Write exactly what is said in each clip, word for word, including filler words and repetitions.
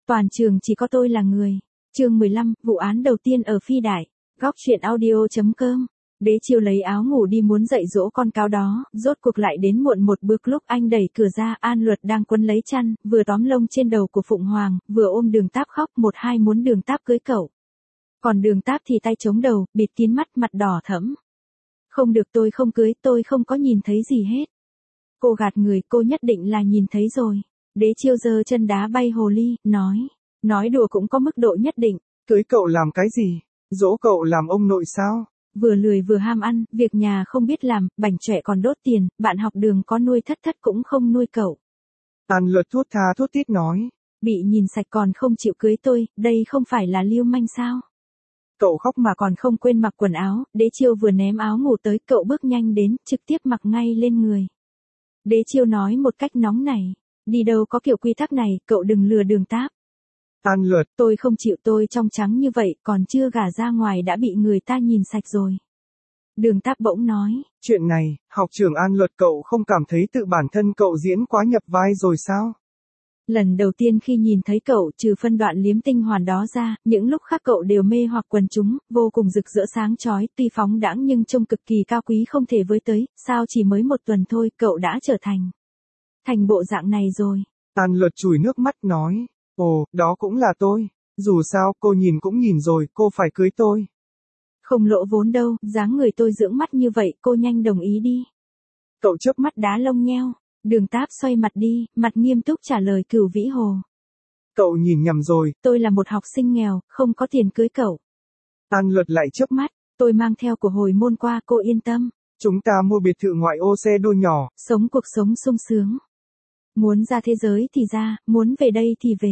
Toàn trường chỉ có tôi là người. Chương mười lăm, vụ án đầu tiên ở Phi Đại. Góc truyện audio chấm com. Đế Chiêu lấy áo ngủ đi muốn dạy dỗ con cáo đó, rốt cuộc lại đến muộn một bước. Lúc anh đẩy cửa ra, An Luật đang quấn lấy chăn, vừa tóm lông trên đầu của Phụng Hoàng, vừa ôm Đường Táp khóc một hai muốn Đường Táp cưới cậu. Còn Đường Táp thì tay chống đầu, bịt kín mắt, mặt đỏ thẫm. Không được, tôi không cưới, tôi không có nhìn thấy gì hết. Cô gạt người, cô nhất định là nhìn thấy rồi. Đế Chiêu giơ chân đá bay hồ ly, nói. Nói đùa cũng có mức độ nhất định. Cưới cậu làm cái gì? Dỗ cậu làm ông nội sao? Vừa lười vừa ham ăn, việc nhà không biết làm, bảnh chọe còn đốt tiền, bạn học Đường có nuôi thất thất cũng không nuôi cậu. An Luật thút tha thút tít nói. Bị nhìn sạch còn không chịu cưới tôi, đây không phải là lưu manh sao? Cậu khóc mà còn không quên mặc quần áo. Đế Chiêu vừa ném áo ngủ tới, cậu bước nhanh đến, trực tiếp mặc ngay lên người. Đế Chiêu nói một cách nóng nảy. Đi đâu có kiểu quy tắc này, cậu đừng lừa Đường Táp. An Luật. Tôi không chịu, tôi trong trắng như vậy, còn chưa gả ra ngoài đã bị người ta nhìn sạch rồi. Đường Táp bỗng nói. Chuyện này, học trưởng An Luật, cậu không cảm thấy tự bản thân cậu diễn quá nhập vai rồi sao? Lần đầu tiên khi nhìn thấy cậu, trừ phân đoạn liếm tinh hoàn đó ra, những lúc khác cậu đều mê hoặc quần chúng, vô cùng rực rỡ sáng chói, tuy phóng đãng nhưng trông cực kỳ cao quý không thể với tới, sao chỉ mới một tuần thôi, cậu đã trở thành thành bộ dạng này rồi. An Luật chùi nước mắt nói. Ồ, đó cũng là tôi. Dù sao, cô nhìn cũng nhìn rồi, cô phải cưới tôi. Không lỗ vốn đâu, dáng người tôi dưỡng mắt như vậy, cô nhanh đồng ý đi. Cậu chớp mắt đá lông nheo. Đường Táp xoay mặt đi, mặt nghiêm túc trả lời Cửu Vĩ Hồ. Cậu nhìn nhầm rồi. Tôi là một học sinh nghèo, không có tiền cưới cậu. An Luật lại chớp mắt. Tôi mang theo của hồi môn qua, cô yên tâm. Chúng ta mua biệt thự ngoại ô xe đua nhỏ. Sống cuộc sống sung sướng. Muốn ra thế giới thì ra, muốn về đây thì về.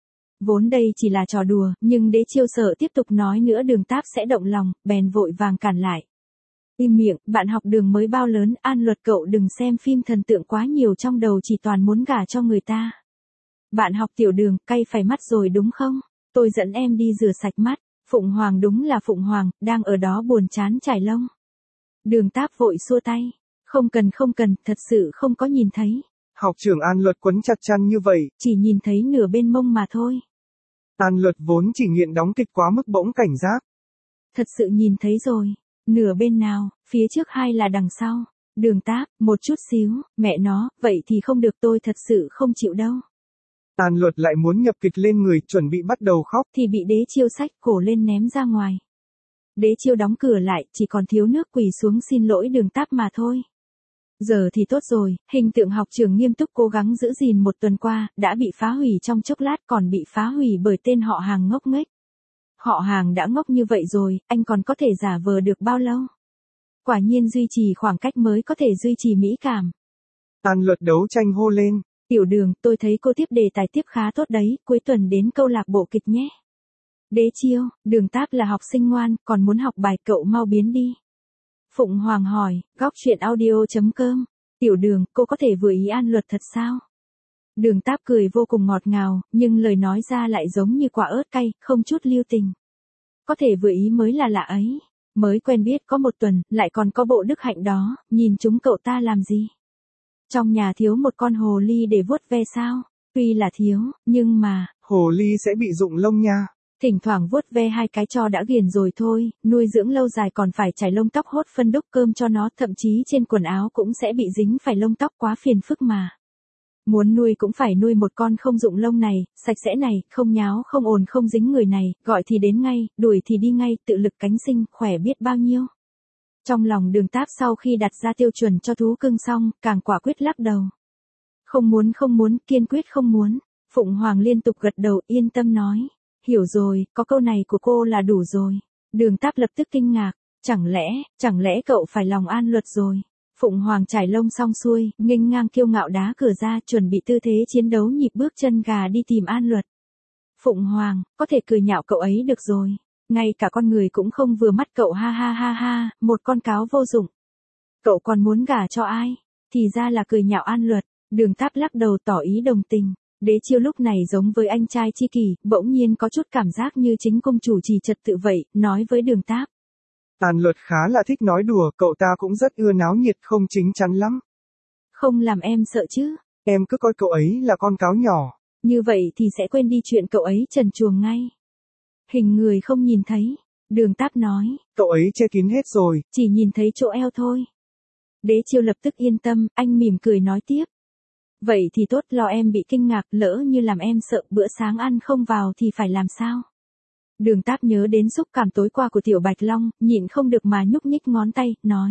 Vốn đây chỉ là trò đùa, nhưng Đế Chiêu sợ tiếp tục nói nữa Đường Táp sẽ động lòng, bèn vội vàng cản lại. Im miệng, bạn học Đường mới bao lớn, An Luật cậu đừng xem phim thần tượng quá nhiều, trong đầu chỉ toàn muốn gả cho người ta. Bạn học Tiểu Đường, cay phải mắt rồi đúng không? Tôi dẫn em đi rửa sạch mắt. Phụng Hoàng đúng là Phụng Hoàng, đang ở đó buồn chán chải lông. Đường Táp vội xua tay. Không cần không cần, thật sự không có nhìn thấy. Học trưởng An Luật quấn chặt chăn như vậy. Chỉ nhìn thấy nửa bên mông mà thôi. An Luật vốn chỉ nghiện đóng kịch quá mức bỗng cảnh giác. Thật sự nhìn thấy rồi. Nửa bên nào, phía trước hay là đằng sau? Đường Táp, một chút xíu, mẹ nó, vậy thì không được, tôi thật sự không chịu đâu. An Luật lại muốn nhập kịch lên người, chuẩn bị bắt đầu khóc. Thì bị Đế Chiêu xách cổ lên ném ra ngoài. Đế Chiêu đóng cửa lại, chỉ còn thiếu nước quỳ xuống xin lỗi Đường Táp mà thôi. Giờ thì tốt rồi, hình tượng học trường nghiêm túc cố gắng giữ gìn một tuần qua, đã bị phá hủy trong chốc lát, còn bị phá hủy bởi tên họ Hàng ngốc nghếch. Họ Hàng đã ngốc như vậy rồi, anh còn có thể giả vờ được bao lâu? Quả nhiên duy trì khoảng cách mới có thể duy trì mỹ cảm. An Luật đấu tranh hô lên. Tiểu Đường, tôi thấy cô tiếp đề tài tiếp khá tốt đấy, cuối tuần đến câu lạc bộ kịch nhé. Đế Chiêu, Đường Táp là học sinh ngoan, còn muốn học bài, cậu mau biến đi. Phụng Hoàng hỏi, góc truyện audio chấm com. Tiểu Đường, cô có thể vừa ý An Luật thật sao? Đường Táp cười vô cùng ngọt ngào, nhưng lời nói ra lại giống như quả ớt cay, không chút lưu tình. Có thể vừa ý mới là lạ ấy. Mới quen biết có một tuần, lại còn có bộ đức hạnh đó, nhìn chúng cậu ta làm gì? Trong nhà thiếu một con hồ ly để vuốt ve sao? Tuy là thiếu, nhưng mà... Hồ ly sẽ bị rụng lông nha. Thỉnh thoảng vuốt ve hai cái cho đã ghiền rồi thôi, nuôi dưỡng lâu dài còn phải chải lông tóc, hốt phân đúc cơm cho nó, thậm chí trên quần áo cũng sẽ bị dính phải lông tóc, quá phiền phức mà. Muốn nuôi cũng phải nuôi một con không rụng lông này, sạch sẽ này, không nháo không ồn không dính người này, gọi thì đến ngay, đuổi thì đi ngay, tự lực cánh sinh, khỏe biết bao nhiêu. Trong lòng Đường Táp sau khi đặt ra tiêu chuẩn cho thú cưng xong, càng quả quyết lắc đầu. Không muốn không muốn, kiên quyết không muốn. Phụng Hoàng liên tục gật đầu, yên tâm nói. Hiểu rồi, có câu này của cô là đủ rồi. Đường Táp lập tức kinh ngạc. Chẳng lẽ, chẳng lẽ cậu phải lòng An Luật rồi? Phụng Hoàng trải lông xong xuôi, nghênh ngang kiêu ngạo đá cửa ra, chuẩn bị tư thế chiến đấu, nhịp bước chân gà đi tìm An Luật. Phụng Hoàng, có thể cười nhạo cậu ấy được rồi. Ngay cả con người cũng không vừa mắt cậu, ha ha ha ha, một con cáo vô dụng. Cậu còn muốn gả cho ai? Thì ra là cười nhạo An Luật. Đường Táp lắc đầu tỏ ý đồng tình. Đế Chiêu lúc này giống với anh trai tri kỷ, bỗng nhiên có chút cảm giác như chính công chủ trì trật tự vậy, nói với Đường Táp. An Luật khá là thích nói đùa, cậu ta cũng rất ưa náo nhiệt, không chính chắn lắm. Không làm em sợ chứ? Em cứ coi cậu ấy là con cáo nhỏ. Như vậy thì sẽ quên đi chuyện cậu ấy trần truồng ngay. Hình người không nhìn thấy. Đường Táp nói. Cậu ấy che kín hết rồi. Chỉ nhìn thấy chỗ eo thôi. Đế Chiêu lập tức yên tâm, anh mỉm cười nói tiếp. Vậy thì tốt, lo em bị kinh ngạc, lỡ như làm em sợ bữa sáng ăn không vào thì phải làm sao? Đường Táp nhớ đến xúc cảm tối qua của Tiểu Bạch Long, nhịn không được mà nhúc nhích ngón tay, nói.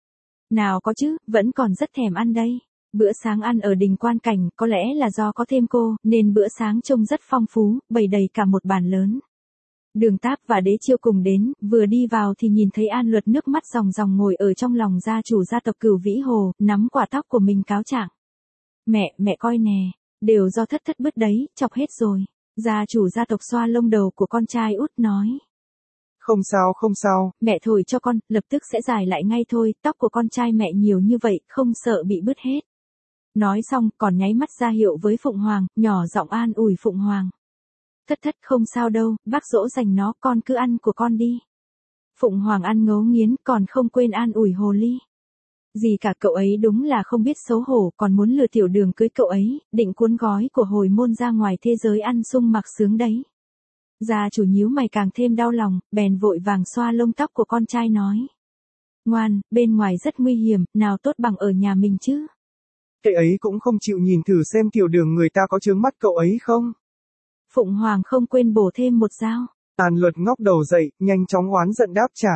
Nào có chứ, vẫn còn rất thèm ăn đây. Bữa sáng ăn ở đình Quan Cảnh, có lẽ là do có thêm cô, nên bữa sáng trông rất phong phú, bày đầy cả một bàn lớn. Đường Táp và Đế Chiêu cùng đến, vừa đi vào thì nhìn thấy An Luật nước mắt ròng ròng ngồi ở trong lòng gia chủ gia tộc Cửu Vĩ Hồ, nắm quả tóc của mình cáo trạng. Mẹ, mẹ coi nè, đều do thất thất bứt đấy, chọc hết rồi. Gia chủ gia tộc xoa lông đầu của con trai út nói. Không sao không sao. Mẹ thổi cho con, lập tức sẽ dài lại ngay thôi, tóc của con trai mẹ nhiều như vậy, không sợ bị bứt hết. Nói xong, còn nháy mắt ra hiệu với Phụng Hoàng, nhỏ giọng an ủi Phụng Hoàng. Thất thất không sao đâu, bác dỗ dành nó, con cứ ăn của con đi. Phụng Hoàng ăn ngấu nghiến, còn không quên an ủi hồ ly. Gì cả, cậu ấy đúng là không biết xấu hổ, còn muốn lừa Tiểu Đường cưới cậu ấy, định cuốn gói của hồi môn ra ngoài thế giới ăn sung mặc sướng đấy. Gia chủ nhíu mày càng thêm đau lòng, bèn vội vàng xoa lông tóc của con trai nói. Ngoan, bên ngoài rất nguy hiểm, nào tốt bằng ở nhà mình chứ. Cái ấy cũng không chịu nhìn thử xem Tiểu Đường người ta có chướng mắt cậu ấy không. Phụng Hoàng không quên bổ thêm một dao. An Luật ngóc đầu dậy, nhanh chóng oán giận đáp trả.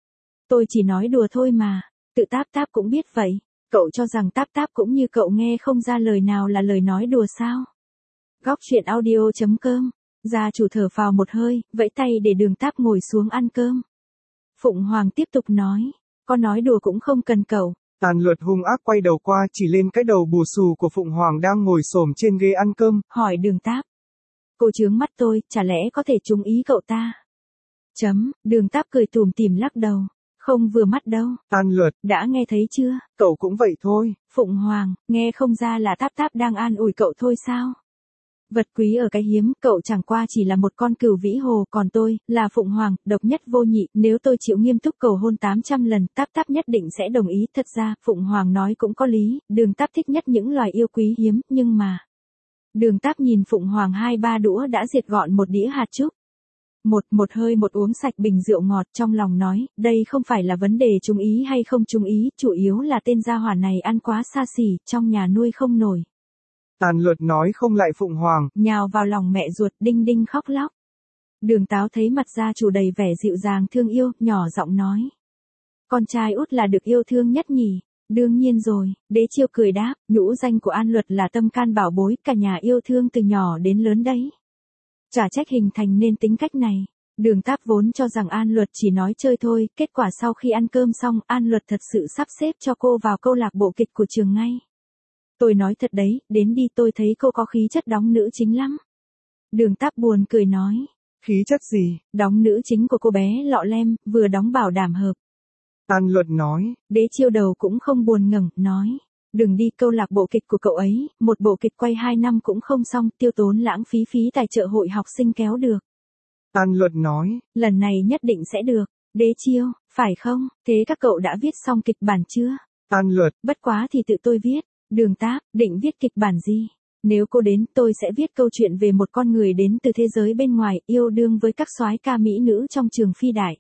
Tôi chỉ nói đùa thôi mà, tự Táp Táp cũng biết vậy. Cậu cho rằng Táp Táp cũng như cậu nghe không ra lời nào là lời nói đùa sao? Góc truyện audio chấm com. Gia chủ thở phào một hơi, vẫy tay để Đường Táp ngồi xuống ăn cơm. Phụng Hoàng tiếp tục nói, con nói đùa cũng không cần cậu. An Luật hung ác quay đầu qua chỉ lên cái đầu bù xù của Phụng Hoàng đang ngồi xổm trên ghế ăn cơm. Hỏi Đường Táp. Cô chướng mắt tôi, chả lẽ có thể trúng ý cậu ta? Chấm, Đường Táp cười tủm tỉm lắc đầu. Không vừa mắt đâu. An Luật. Đã nghe thấy chưa? Cậu cũng vậy thôi. Phụng Hoàng, nghe không ra là Táp Táp đang an ủi cậu thôi sao? Vật quý ở cái hiếm, cậu chẳng qua chỉ là một con Cửu Vĩ Hồ, còn tôi, là Phụng Hoàng, độc nhất vô nhị, nếu tôi chịu nghiêm túc cầu hôn tám trăm lần, Táp Táp nhất định sẽ đồng ý. Thật ra, Phụng Hoàng nói cũng có lý, Đường Táp thích nhất những loài yêu quý hiếm, nhưng mà... Đường Táp nhìn Phụng Hoàng hai ba đũa đã diệt gọn một đĩa hạt trúc. Một, một hơi một uống sạch bình rượu ngọt, trong lòng nói, đây không phải là vấn đề trung ý hay không trung ý, chủ yếu là tên gia hỏa này ăn quá xa xỉ, trong nhà nuôi không nổi. An Luật nói không lại Phụng Hoàng, nhào vào lòng mẹ ruột, đinh đinh khóc lóc. Đường Táo thấy mặt gia chủ đầy vẻ dịu dàng thương yêu, nhỏ giọng nói. Con trai út là được yêu thương nhất nhỉ? Đương nhiên rồi, Đế Chiêu cười đáp, nhũ danh của An Luật là tâm can bảo bối, cả nhà yêu thương từ nhỏ đến lớn đấy. Chả trách hình thành nên tính cách này. Đường Táp vốn cho rằng An Luật chỉ nói chơi thôi, kết quả sau khi ăn cơm xong, An Luật thật sự sắp xếp cho cô vào câu lạc bộ kịch của trường ngay. Tôi nói thật đấy, đến đi, tôi thấy cô có khí chất đóng nữ chính lắm. Đường Táp buồn cười nói. Khí chất gì? Đóng nữ chính của cô bé lọ lem, vừa đóng bảo đảm hợp. An Luật nói. Đế Chiêu đầu cũng không buồn ngẩng, nói. Đừng đi, câu lạc bộ kịch của cậu ấy, một bộ kịch quay hai năm cũng không xong, tiêu tốn lãng phí phí tài trợ hội học sinh kéo được. An Luật nói. Lần này nhất định sẽ được. Đế Chiêu, phải không? Thế các cậu đã viết xong kịch bản chưa? An Luật. Bất quá thì tự tôi viết. Đường Táp, định viết kịch bản gì? Nếu cô đến, tôi sẽ viết câu chuyện về một con người đến từ thế giới bên ngoài, yêu đương với các soái ca mỹ nữ trong trường phi đại.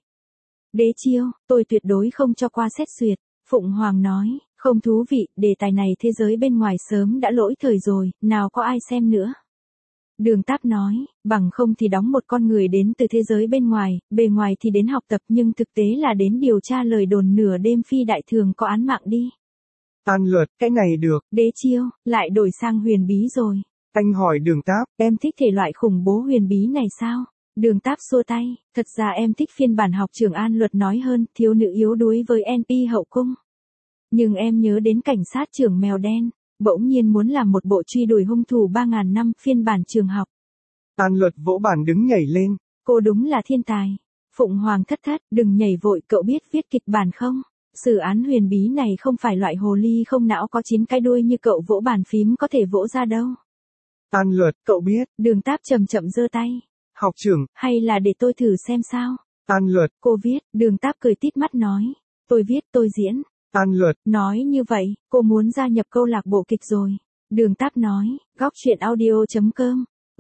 Đế Chiêu, tôi tuyệt đối không cho qua xét duyệt. Phụng Hoàng nói, không thú vị, đề tài này thế giới bên ngoài sớm đã lỗi thời rồi, nào có ai xem nữa. Đường Táp nói, bằng không thì đóng một con người đến từ thế giới bên ngoài, bề ngoài thì đến học tập nhưng thực tế là đến điều tra lời đồn nửa đêm phi đại thường có án mạng đi. An Luật, cái này được. Đế Chiêu, lại đổi sang huyền bí rồi. Anh hỏi Đường Táp, em thích thể loại khủng bố huyền bí này sao? Đường Táp xua tay, thật ra em thích phiên bản học trưởng An Luật nói hơn, thiếu nữ yếu đuối với en pê hậu cung. Nhưng em nhớ đến cảnh sát trưởng mèo đen, bỗng nhiên muốn làm một bộ truy đuổi hung thủ ba ngàn năm phiên bản trường học. An Luật vỗ bàn đứng nhảy lên. Cô đúng là thiên tài. Phụng Hoàng thất thất, đừng nhảy vội, cậu biết viết kịch bản không? Xử án huyền bí này không phải loại hồ ly không não có chín cái đuôi như cậu vỗ bàn phím có thể vỗ ra đâu. An Luật, cậu biết. Đường Táp chậm chậm giơ tay. Học trưởng. Hay là để tôi thử xem sao? An Luật. Cô viết, Đường Táp cười tít mắt nói. Tôi viết, tôi diễn. An Luật. Nói như vậy, cô muốn gia nhập câu lạc bộ kịch rồi. Đường Táp nói, góc truyện audio chấm com.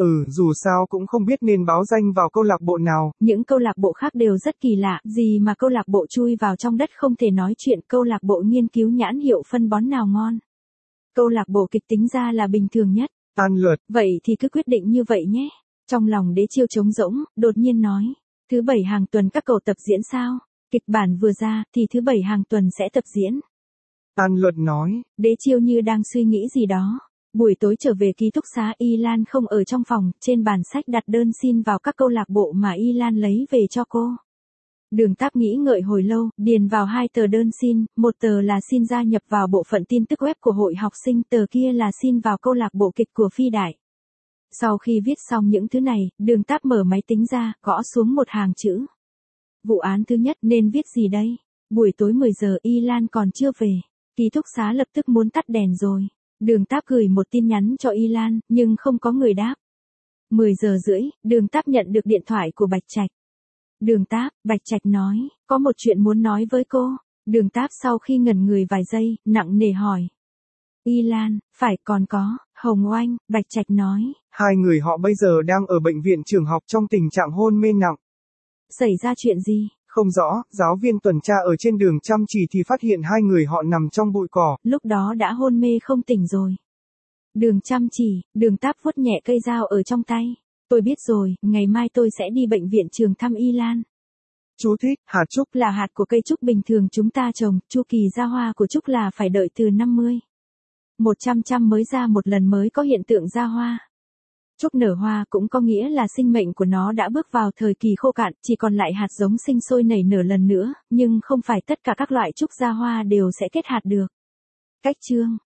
Ừ, dù sao cũng không biết nên báo danh vào câu lạc bộ nào. Những câu lạc bộ khác đều rất kỳ lạ, gì mà câu lạc bộ chui vào trong đất không thể nói chuyện, câu lạc bộ nghiên cứu nhãn hiệu phân bón nào ngon. Câu lạc bộ kịch tính ra là bình thường nhất. An Luật, vậy thì cứ quyết định như vậy nhé. Trong lòng Đế Chiêu trống rỗng, đột nhiên nói, thứ bảy hàng tuần các cậu tập diễn sao? Kịch bản vừa ra, thì thứ bảy hàng tuần sẽ tập diễn. An Luật nói. Đế Chiêu như đang suy nghĩ gì đó. Buổi tối trở về ký túc xá, Y Lan không ở trong phòng, trên bàn sách đặt đơn xin vào các câu lạc bộ mà Y Lan lấy về cho cô. Đường Táp nghĩ ngợi hồi lâu, điền vào hai tờ đơn xin, một tờ là xin gia nhập vào bộ phận tin tức web của hội học sinh, tờ kia là xin vào câu lạc bộ kịch của Phi Đại. Sau khi viết xong những thứ này, Đường Táp mở máy tính ra, gõ xuống một hàng chữ. Vụ án thứ nhất nên viết gì đây? Buổi tối mười giờ Y Lan còn chưa về. Ký túc xá lập tức muốn tắt đèn rồi. Đường Táp gửi một tin nhắn cho Y Lan, nhưng không có người đáp. mười giờ rưỡi, Đường Táp nhận được điện thoại của Bạch Trạch. Đường Táp, Bạch Trạch nói, có một chuyện muốn nói với cô. Đường Táp sau khi ngẩn người vài giây, nặng nề hỏi. Y Lan, phải còn có, Hồng Oanh, Bạch Trạch nói. Hai người họ bây giờ đang ở bệnh viện trường học trong tình trạng hôn mê nặng. Xảy ra chuyện gì? Không rõ, giáo viên tuần tra ở trên đường chăm chỉ thì phát hiện hai người họ nằm trong bụi cỏ. Lúc đó đã hôn mê không tỉnh rồi. Đường chăm chỉ, Đường Táp vuốt nhẹ cây dao ở trong tay. Tôi biết rồi, ngày mai tôi sẽ đi bệnh viện trường thăm Y Lan. Chú thích, hạt trúc là hạt của cây trúc bình thường chúng ta trồng, chu kỳ ra hoa của trúc là phải đợi từ năm mươi. một trăm trăm mới ra một lần mới có hiện tượng ra hoa. Trúc nở hoa cũng có nghĩa là sinh mệnh của nó đã bước vào thời kỳ khô cạn, chỉ còn lại hạt giống sinh sôi nảy nở lần nữa, nhưng không phải tất cả các loại trúc ra hoa đều sẽ kết hạt được. Cách chương